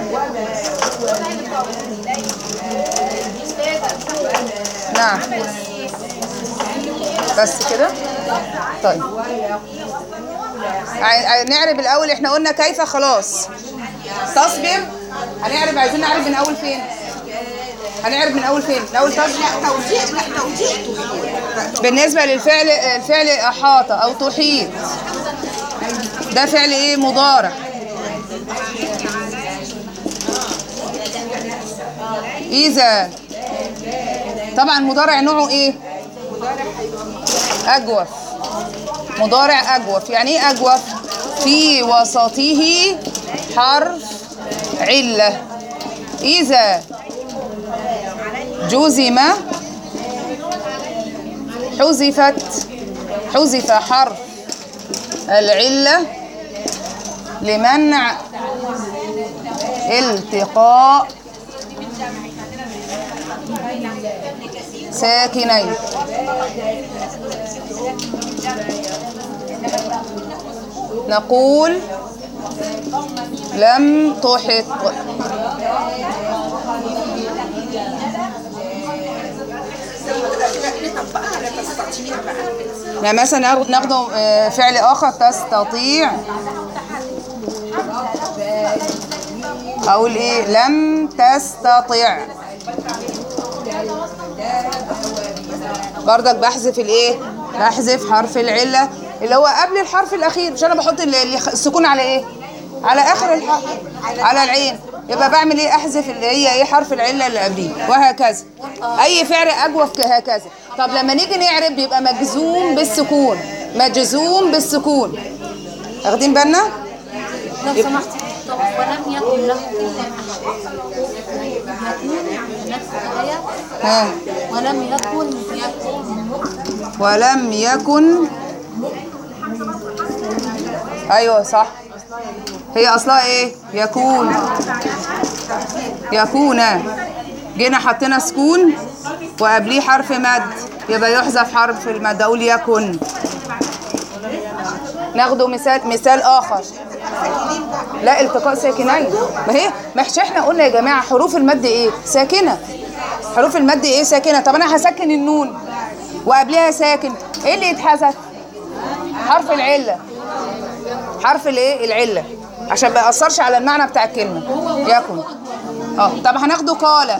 نعم بس كده. طيب نعرب الأول. احنا قلنا كيف. خلاص تصبر. هنعرب. عايزين نعرب من أول فين؟ هنعرب من أول فين؟ من أول تصبر. توزيع بالنسبة للفعل، الفعل أحاط أو تحيط ده فعل ايه؟ مضارع. إذا طبعا مضارع نوعه ايه؟ أجوف. مضارع أجوف. يعني ايه أجوف؟ في وسطه حرف علة. إذا جزم حذف حرف العلة لمنع التقاء ساكنين. نقول لم تحط. يعني مثلا ناخده فعل آخر، تستطيع. أقول إيه؟ لم تستطع. برضك بحذف الإيه؟ بحذف حرف العلة اللي هو قبل الحرف الأخير، مش أنا بحط السكون على إيه؟ على آخر الحرف، على العين. يبقى بعمل إيه؟ أحذف اللي هي إيه؟ حرف العلة اللي قبليه، وهكذا. أي فعل أجوف هكذا. طب لما نيجي نعرب بيبقى مجزوم بالسكون، مجزوم بالسكون. واخدين بالنا؟ لو سمحت. طب ولم يكن له إلا نفس الآية. ها. ولم يكن. أيوه صح. هي أصلها إيه؟ يكون. يكون. جينا حطينا سكون وقبليه حرف مد، يبقى يحذف حرف المد. أقول يكن. ناخده مثال آخر. لا، التقاء ساكنين. ما احنا قلنا يا جماعة حروف المد إيه؟ ساكنة. حروف المد إيه؟ ساكنة. طب أنا هسكن النون وقبلها ساكن، إيه اللي يتحذف؟ حرف العلة. حرف الإيه؟ العلة، عشان ما يأثرش على المعنى بتاع الكلمة. يكن. طب هناخده قال.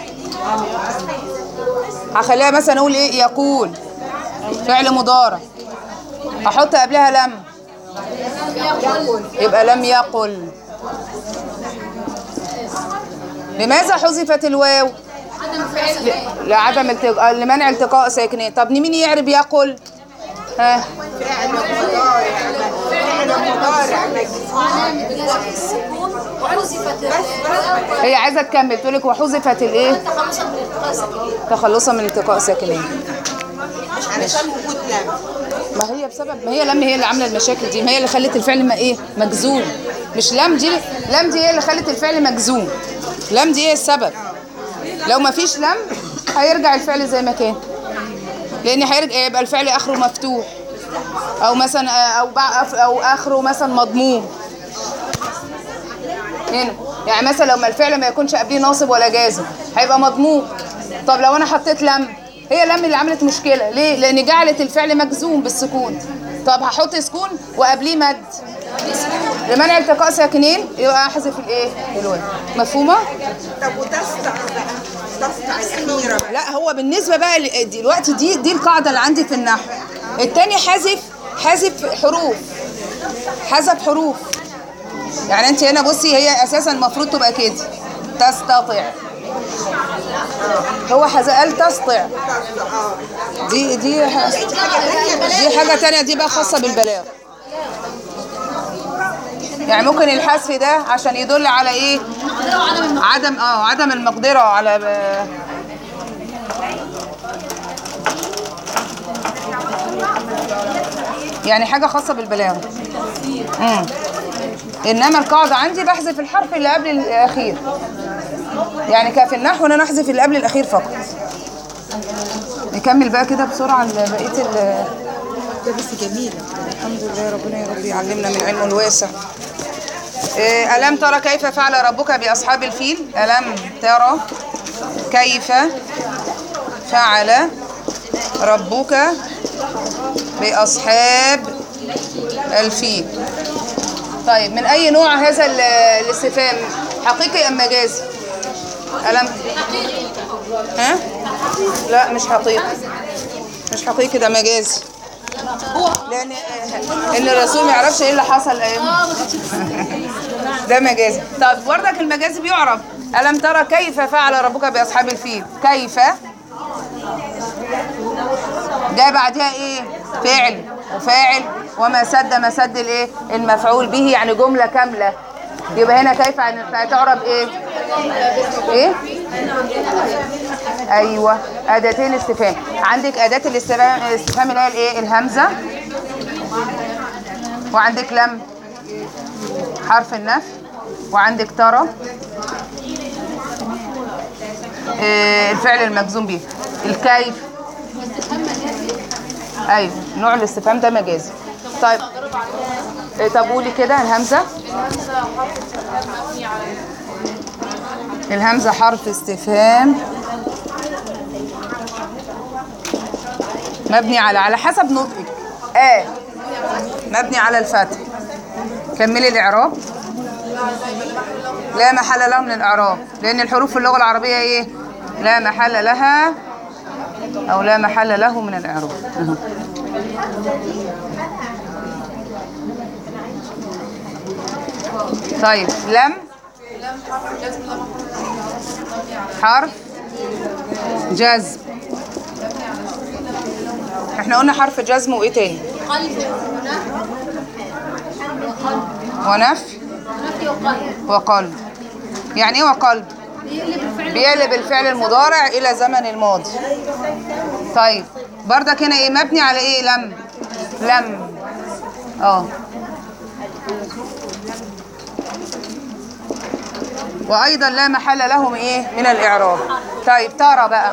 هخليها مثلا أقول إيه؟ يقول. فعل مضارع. أحط قبلها لم، يبقى لم يقل. لماذا حذفت الواو؟ لعدم لمنع التقاء ساكنين. طب مين يعرب يقل؟ ها. هي عايزه تكمل تقول لك وحذفت الايه؟ تخلصا من التقاء ساكنين. مش علشان وجود لم. ما هي بسبب، ما هي لم هي اللي عامله المشاكل دي، ما هي اللي خلت الفعل ما ايه؟ مجزوم. مش لم دي، لم دي هي اللي خلت الفعل مجزوم. لم دي هي السبب. لو ما فيش لم هيرجع الفعل زي ما كان، لان هيرجع يبقى الفعل اخره مفتوح، او مثلا او اخره مثلا مضموم. هنا يعني مثلا لو ما الفعل ما يكونش قبليه ناصب ولا جازم هيبقى مضموم. طب لو انا حطيت لم، هي لم اللي عملت مشكله. ليه؟ لان جعلت الفعل مجزوم بالسكون. طب هحط سكون وقبليه مد لمنع التقاء ساكنين، يبقى احذف الايه؟ الواو. مفهومه؟ طب وتسطع بقى، تسطع الاخيره بقى. لا، هو بالنسبه بقى دلوقتي دي القاعده اللي عندي في النحو. الثاني حذف حروف. حذف حروف. يعني انت هنا بصي، هي اساسا المفروض تبقى كده تستطيع. هو قال تسطع. دي حاجه ثانيه، دي بقى خاصه بالبلاغه. يعني ممكن الحذف ده عشان يدل على ايه؟ عدم المقدره على يعني حاجه خاصه بالبلاغه. انما القاعده عندي بحذف الحرف اللي قبل الاخير. يعني كان في النحو انا نحذف اللي قبل الاخير فقط. نكمل بقى كده بسرعه بقيه ده بس جميله. الحمد لله. ربنا يا رب يعلمنا من علمه الواسع. ألم ترى كيف فعل ربك بأصحاب الفيل؟ ألم ترى كيف فعل ربك بأصحاب الفيل. طيب، من أي نوع هذا الاستفهام؟ حقيقي أم مجازي؟ ألم ها؟ لا، مش حقيقي. مش حقيقي، ده مجازي. لأن الرسول ما يعرفش ايه اللي حصل ده مجازي. طب بردك المجازي بيعرف. ألم ترى كيف فعل ربك بأصحاب الفيل؟ كيف ده بعدها ايه؟ فعل وفاعل وما سد مسد الايه؟ المفعول به، يعني جملة كاملة. يبقى هنا كيف هتعرب ايه؟ ايه؟ ايوه، اداتين الاستفهام. عندك اداه الاستفهام اللي هي الايه؟ الهمزه. وعندك لم حرف النفي. وعندك ترى الفعل المجزوم به. الكيف ايوه، نوع الاستفهام ده مجازي. طيب طب قولي كده الهمزة. الهمزة حرف استفهام مبني على حسب نطقك. مبني على الفتح. كملي الإعراب. لا محل له من الإعراب، لأن الحروف في اللغة العربية إيه؟ لا محل لها أو لا محل له من الإعراب. طيب لم حرف جزم. احنا قلنا حرف جزم وايه تاني؟ ونفي وقلب. يعني ايه وقلب؟ بيقلب الفعل المضارع الى زمن الماضي. طيب بردك هنا ايه مبني على ايه؟ لم وايضا لا محل له من ايه؟ من الاعراب. طيب ترى بقى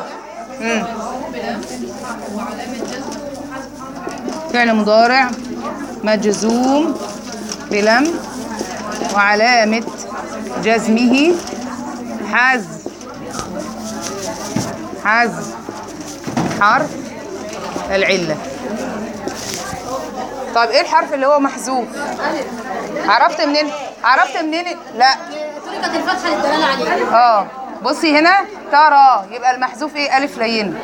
فعل مضارع مجزوم بلم وعلامة جزمه حذف حرف العلة. طيب ايه الحرف اللي هو محذوف؟ عرفت منين؟ لا تركت الفتحة للدلالة عليه. بصي هنا ترى يبقى المحذوف ايه؟ ألف لينة.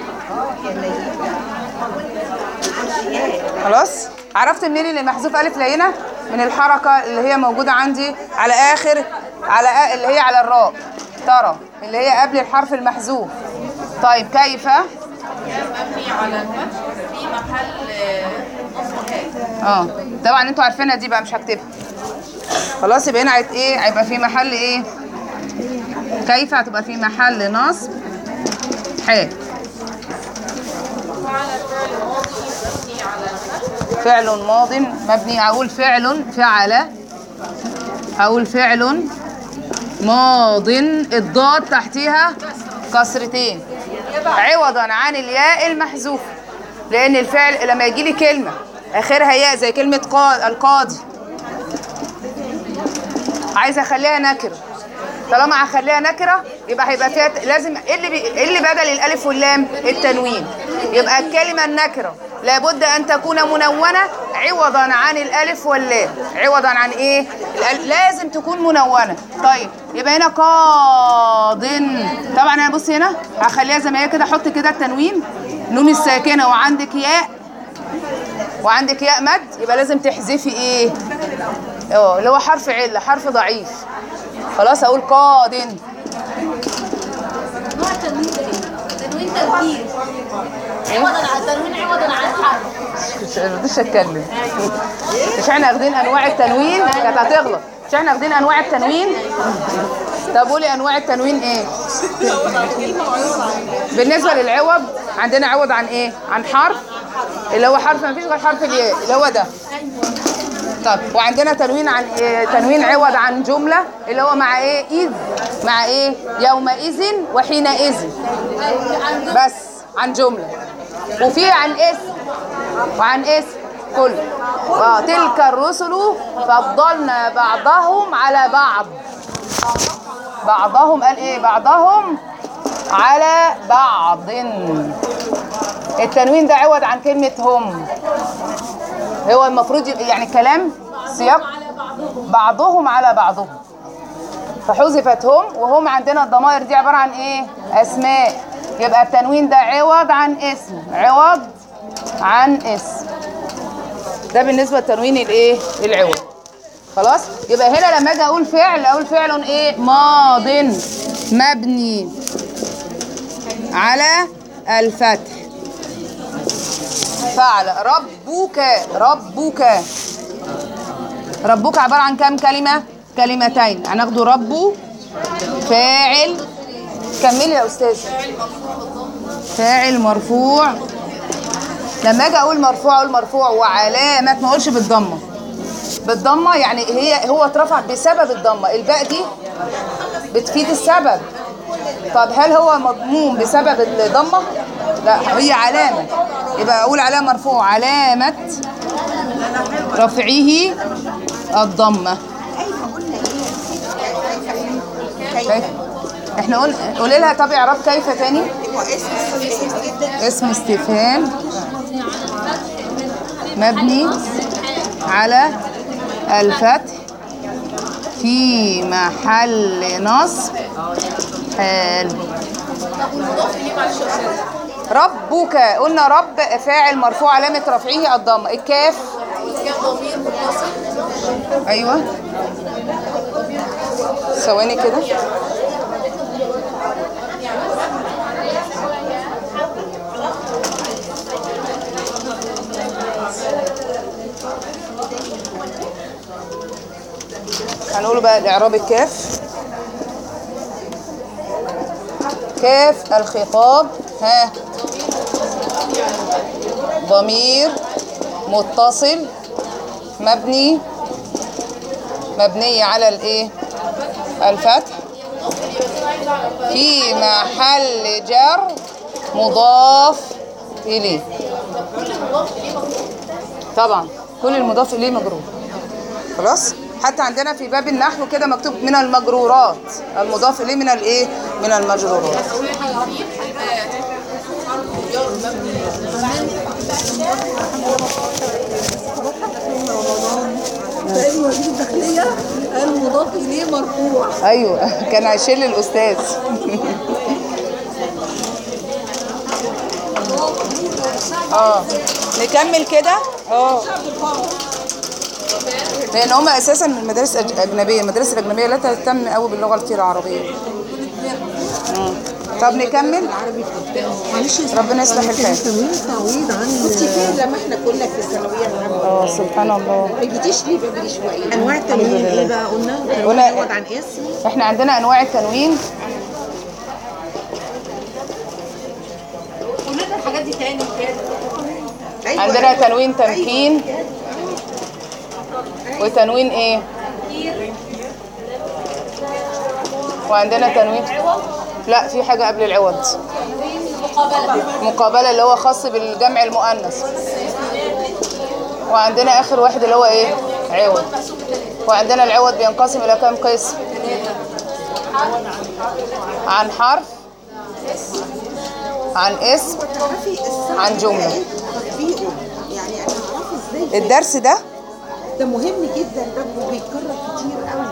خلاص عرفت منين اللي محذوف ألف لينة؟ من الحركة اللي هي موجودة عندي على آخر اللي هي على الراء، ترى اللي هي قبل الحرف المحذوف. طيب كيف؟ مبني على الفتح في محل نصب. طبعا انتوا عارفينها دي بقى مش هكتبها. خلاص يبقى هنا هيبقى في محل ايه؟ كيف هتبقى في محل نصب حال. فعل ماض مبني. اقول فعل فعل، اقول فعل ماض الضاد تحتها كسرتين عوضا عن الياء المحذوفه، لان الفعل لما يجي لي كلمه اخرها ياء زي كلمه القاضي عايزه اخليها نكره. طالما هخليها نكره يبقى هيبقى فيها لازم اللي بدل الالف واللام التنوين. يبقى الكلمه النكره لابد ان تكون منونه عوضا عن الالف واللام. عوضا عن ايه؟ لازم تكون منونه. طيب يبقى هنا قاض. طبعا انا بصي هنا هخليها زي ما هي كده، احط كده التنوين نون الساكنه وعندك ياء مد، يبقى لازم تحذفي ايه؟ اللي هو حرف عله، حرف ضعيف. خلاص اقول قاض. نوع التنوين ده تنوين تركيز عوضا عن حرف. مش هتكلم. مش احنا واخدين انواع التنوين؟ كانت هتغلط. مش احنا واخدين انواع التنوين؟ طب قولي انواع التنوين ايه؟ بالنسبه للعوض عندنا عوض عن ايه؟ عن حرف اللي هو حرف ما فيش غير حرف الياء اللي هو ده. طب وعندنا تنوين عن إيه؟ تنوين عوض عن جمله اللي هو مع ايه؟ اذ. مع ايه؟ يومئذ وحينئذ. بس عن جمله. وفي عن اسم وعن اسم كل. تلك الرسل فضلنا بعضهم على بعض. بعضهم قال ايه؟ بعضهم على بعض. التنوين ده عوض عن كلمة هم. هو المفروض يعني كلام سياق بعضهم على بعضهم، فحذفت هم، وهم عندنا الضمائر دي عبارة عن ايه؟ اسماء. يبقى التنوين ده عوض عن اسم. عوض عن اسم. ده بالنسبة للتنوين الايه؟ العوض. خلاص؟ يبقى هنا لما اجي اقول فعل ايه؟ ماض مبني على الفتح. فعل. ربك عبارة عن كام كلمة؟ كلمتين. هناخده رب فاعل. كملي يا استاذ. فاعل مرفوع. لما اجي اقول مرفوع وعلامة، ما اقولش بالضمة يعني هو اترفع بسبب الضمة. الباء دي بتفيد السبب. طب هل هو مضموم بسبب الضمة؟ لا، هي علامة. يبقى اقول علامة مرفوع. علامة رفعه الضمة. كيف؟ احنا قولي لها طب اعراب كيف تاني. اسم استفهام مبني على الفتح في محل نصب حال. ربك قلنا رب فاعل مرفوع علامة رفعه الضمة. الكاف ضمير متصل. ايوه ثواني كده. هنقول بقى الاعراب. الكاف كاف الخطاب ها ضمير متصل مبني على الايه الفتح في محل جر مضاف اليه. طبعا كل المضاف اليه مجرور. خلاص حتى عندنا في باب النحو كده مكتوب من المجرورات المضاف اليه من الايه من المجرورات. الوزير الداخلية المضاف إليه مرفوع. ايوه كان هيشيل الاستاذ. نكمل كده. لان هم اساسا من مدارس اجنبيه. المدارس الاجنبيه لا تهتم قوي باللغه العربيه. طب نكمل. ربنا يصلح الحال. تعويض عن كنت فين لما احنا كنا في الثانويه العامه؟ سبحان الله. ما جيتيش ليه بدري شويه؟ انواع التنوين ايه بقى قلنا يعوض عن اسم. احنا عندنا انواع التنوين. قلنا الحاجات دي تاني كده. أيوة عندنا تنوين تمكين وتنوين ايه وعندنا تنوين لا في حاجة قبل العوض. مقابلة اللي هو خاص بالجمع المؤنث. وعندنا آخر واحد اللي هو ايه عوض. وعندنا العوض بينقسم إلى كام قسم؟ عن حرف، عن اسم، عن جملة. يعني انا هعرفه ازاي؟ الدرس ده مهم جدا ده وبيتكرر كتير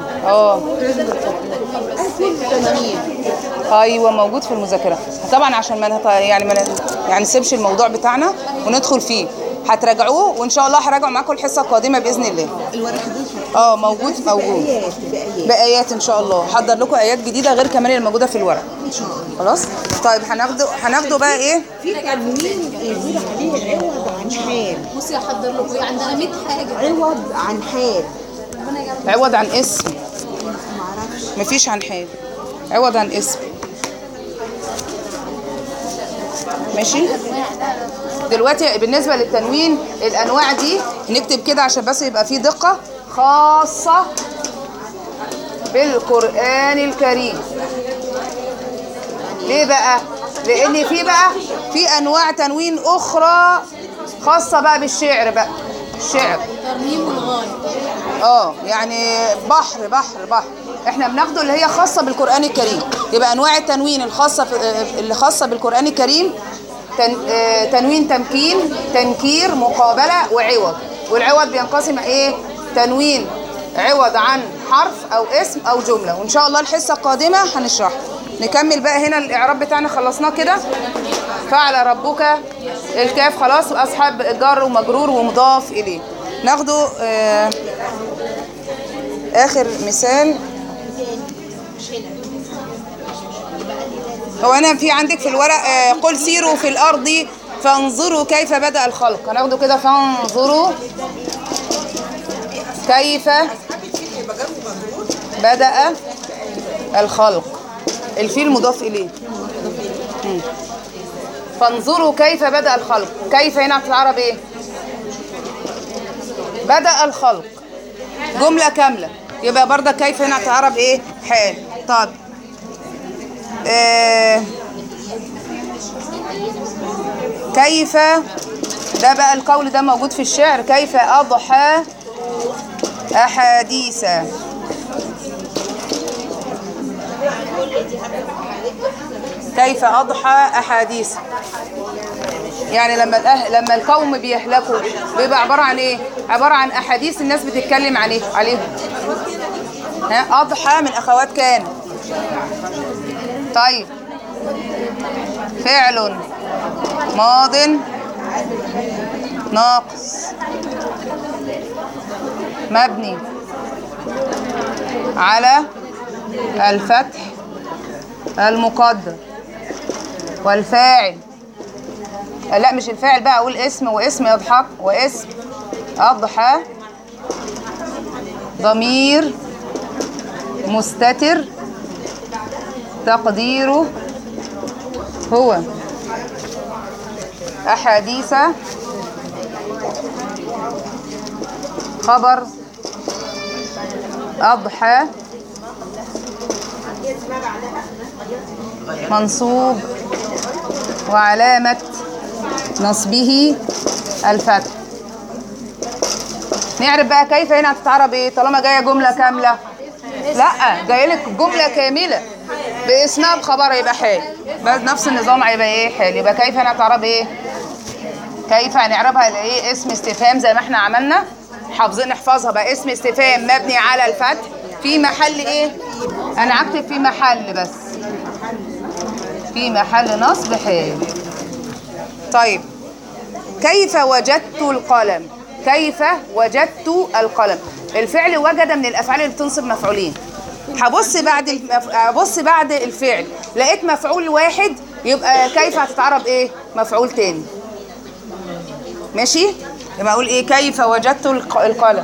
قوي. التنوين ايوه موجود في المذاكره طبعا عشان ما نسيبش الموضوع بتاعنا وندخل فيه. هتراجعوه وان شاء الله هراجعه معاكم الحصه القادمه باذن الله. الورق موجود بايات ان شاء الله. هحضر لكم ايات جديده غير كمان الموجوده في الورق ان شاء الله. خلاص طيب هناخده بقى ايه في تنوين يقول عليه عوض عن حال. بصي هحضر لكم ايه عندنا 100 حاجه. عوض عن حال. عوض عن اسم. مفيش عن حال. عوض عن اسم. ماشي. دلوقتي بالنسبه للتنوين الانواع دي نكتب كده عشان بس يبقى فيه دقه خاصه بالقرآن الكريم. ليه بقى؟ لان في انواع تنوين اخرى خاصه بقى بالشعر بقى. الشعر ترميم والغايه. يعني بحر احنا بناخده اللي هي خاصه بالقرآن الكريم. يبقى انواع التنوين اللي خاصه بالقرآن الكريم تنوين تمكين، تنكير، مقابله، وعوض. والعوض بينقسم ايه؟ تنوين عوض عن حرف او اسم او جمله. وان شاء الله الحصه القادمه هنشرح. نكمل بقى هنا الاعراب بتاعنا خلصناه كده. فعل ربك الكاف خلاص واصحاب جر ومجرور ومضاف اليه. ناخده اخر مثال. هو انا في عندك في الورق قل سيروا في الارض فانظروا كيف بدأ الخلق. هناخده كده فانظروا كيف بدأ الخلق. الفيل مضاف اليه. فانظروا كيف بدأ الخلق. كيف هنا في العرب ايه؟ بدأ الخلق جملة كاملة. يبقى برضه كيف هنا في العرب ايه؟ حال. طب كيف ده بقى القول ده موجود في الشعر. كيف أضحى أحاديث. كيف أضحى أحاديث؟ يعني لما القوم بيهلكوا بيبقى عبارة عن إيه؟ عبارة عن أحاديث الناس بتتكلم عليهم. ها، أضحى من أخوات كان. طيب، فعل ماض ناقص مبني على الفتح المقدر، والفاعل، لا مش الفاعل بقى، اقول اسم، واسم يضحك، واسم اضحى ضمير مستتر تقديره هو. أحاديث خبر أضحى منصوب وعلامة نصبه الفتح. نعرف بقى كيف هنا هتتعرب ايه طالما جايه جمله كامله؟ لا، جايه لك جمله كامله باسمها بخبرها، يبقى حال. بس نفس النظام هيبقى ايه؟ حال. يبقى كيف هنا هتعرب ايه؟ كيف هنعربها ايه؟ اسم استفهام زي ما احنا عملنا، حافظين نحفظها بقى. اسم استفهام مبني على الفتح في محل ايه؟ انا هكتب في محل، بس في محل نصب حال. طيب، كيف وجدت القلم؟ كيف وجدت القلم؟ الفعل وجد من الافعال اللي بتنصب مفعولين. هبص بعد الفعل لقيت مفعول واحد، يبقى كيف هتتعرب ايه؟ مفعول تاني. ماشي؟ يبقى اقول ايه؟ كيف وجدت القلم.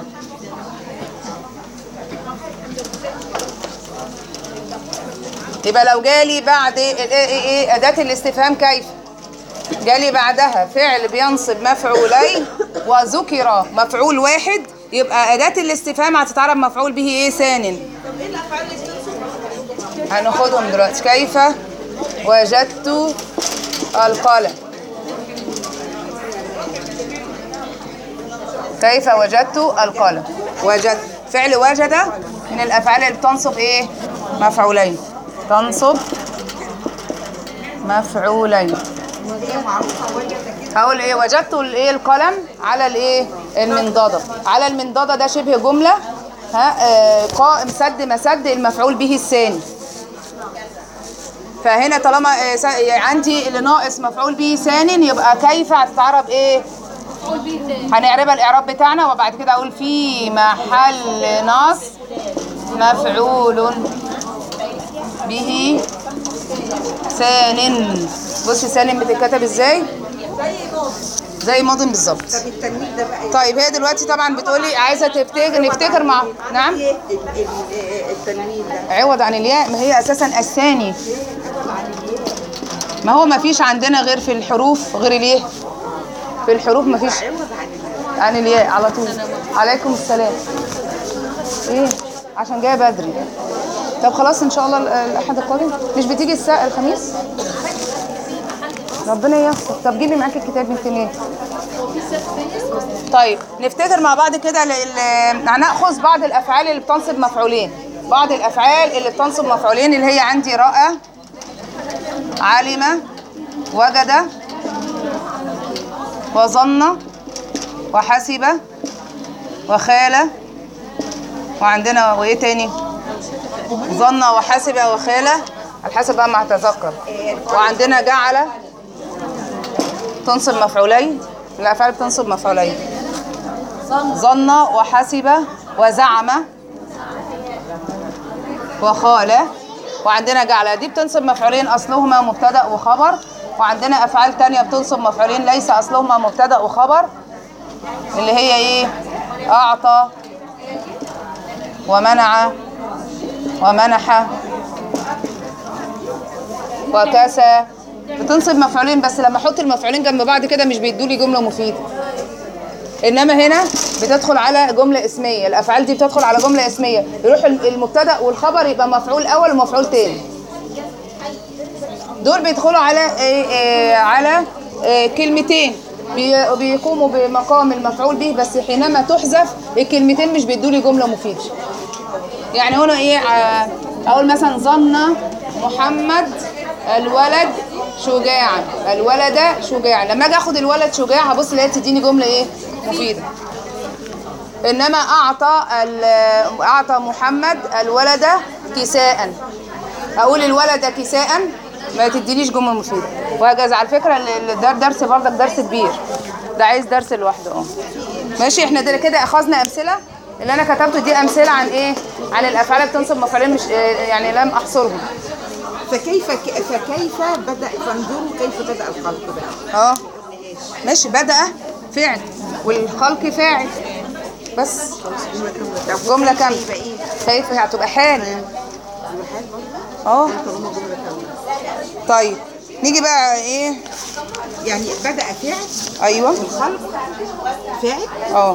يبقى لو جالي بعد ايه اداة الاستفهام كيف، جالي بعدها فعل بينصب مفعولين وذكر مفعول واحد، يبقى أداة الاستفهام هتتعرب مفعول به ايه؟ ثان. هناخدهم دلوقتي. كيف وجدت القلم. كيف وجدت القلم. وجد فعل وجد من الأفعال اللي بتنصب ايه؟ مفعولين. تنصب مفعولين. هقول ايه؟ وجدت الايه؟ القلم على الايه؟ المنضده. على المنضده ده شبه جمله، قائم سد مسد المفعول به الثاني. فهنا طالما عندي اللي ناقص مفعول به ثان، يبقى كيف هتتعرب ايه؟ هنعربها الاعراب بتاعنا، وبعد كده اقول في محل نصب مفعول به ثان. بصي ثان بتتكتب ازاي؟ زي ماضي بالظبط. طب التنوين ده بقى؟ طيب، هي دلوقتي طبعا بتقولي عايزه نفتكر مع نعم. التنوين ده عوض عن الياء، ما هي اساسا الثاني. ما هو ما فيش عندنا غير في الحروف غير الياء. في الحروف ما فيش عن الياء على طول. عليكم السلام. ايه؟ عشان جايه بدري. طب خلاص ان شاء الله الاحد القادم. مش بتيجي الخميس؟ ربنا ييسر. طب جيبي معاكي الكتاب انت ليه؟ طيب، نفتكر مع بعض كده. هناخذ بعض الافعال اللي بتنصب مفعولين. بعض الافعال اللي بتنصب مفعولين اللي هي عندي رأى، علم، وجد، وظن، وحسب، وخال، وعندنا وايه تاني؟ ظن وحسب وخال، الحسب بقى ما هتذكر. وعندنا جعل تنصب مفعولين. الافعال بتنصب مفعولين. ظن وحسب وزعم وخال. وعندنا جعل دي بتنصب مفعولين اصلهما مبتدا وخبر. وعندنا افعال تانية بتنصب مفعولين ليس اصلهما مبتدا وخبر، اللي هي ايه؟ اعطى ومنع ومنح وكسى. بتنصب مفعولين، بس لما احط المفعولين جنب بعض كده مش بيدوا لي جمله مفيده. انما هنا بتدخل على جمله اسميه. الافعال دي بتدخل على جمله اسميه، يروح المبتدا والخبر يبقى مفعول اول ومفعول تاني. دول بيدخلوا على كلمتين. بيقوموا بمقام المفعول به، بس حينما تحذف الكلمتين مش بيدولي جملة مفيدة. يعني هنا ايه، اقول مثلا ظن محمد الولد شجاعا، الولد شجاعا، لما اجي اخد الولد شجاع هبص الاقي تديني جملة ايه مفيدة. انما اعطى محمد الولد كساء، اقول الولد كساء ما تدينيش جمله مفيده، وهكذا. على فكره الدرس برضك درس كبير، ده عايز درس لوحده. ماشي، احنا ده كده اخذنا امثله، اللي انا كتبته دي امثله عن ايه، عن الافعال اللي بتنصب مفعولين، مش يعني لم احصرهم. فكيف بدأ، فانظروا كيف بدأ الخلق بقى. ماشي، بدأ فعل والخلق فاعل، بس جمله كامله. كيف هتبقى حال. طيب نيجي بقى ايه، يعني بدأ فعل. ايوه، والخلق فعل.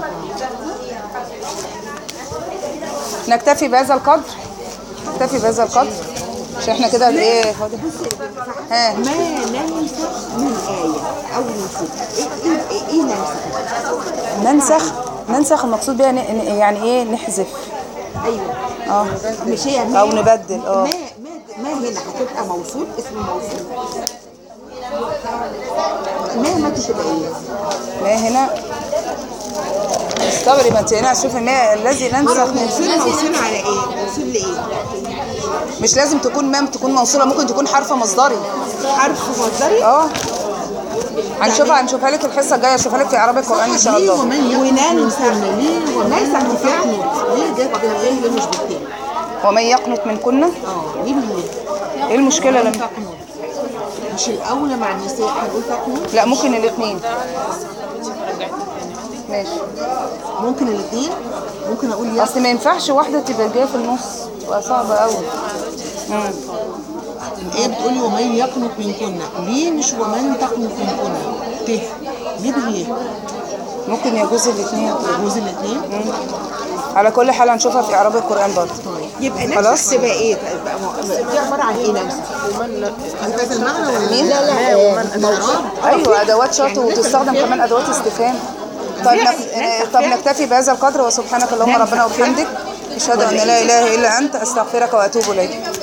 نكتفي بهذا القدر، نكتفي بهذا القدر عشان احنا كده ايه فاضي. ما ننسخ من آية أو ننسخ، إيه ننسخ؟ ننسخ المقصود بيها يعني ايه، نحذف. أيوة. مش هي ما، أو نبدل. ما هنا هتبقى موصول، اسم موصول. ما تبقى ايه؟ ما هنا استغري، ما انت هنا شوفي ما الذي ننسخ. موصول على ايه؟ موصول لايه؟ مش لازم تكون ما تكون موصوله، ممكن تكون حرف مصدري. حرف مصدري؟ هنشوفها لك الحصه الجايه، اشوفها لك في اعراب القران ان شاء الله. وننسخ ليه؟ وننسخ فعله ليه جت ليه مش بالتاني؟ ومن يقنط منكن. ليه بالله؟ ايه المشكله لما مش الاولى مع النساء هنقول تقنط؟ لا، ممكن الاثنين. ماشي، ممكن الاثنين، ممكن اقول يا اصل ما ينفعش واحده تبقى جايه في النص، تبقى صعبه قوي. ايه بتقولي ومن يقنط منكن، ليه مش ومن تقنط منكن؟ ليه بالله؟ ممكن يجوز الاثنين. يجوز الاثنين. على كل حال هنشوفها في اعراب القران برضه. يبقى نفسك تبقى ايه؟ دي عباره عن ايه نفسك؟ هذا المعنى ولا مين؟ لا ايوه، ادوات شرط، وتستخدم كمان ادوات استفهام. طب نكتفي بهذا القدر، وسبحانك اللهم ربنا وبحمدك، اشهد ان لا اله الا انت، استغفرك واتوب اليك.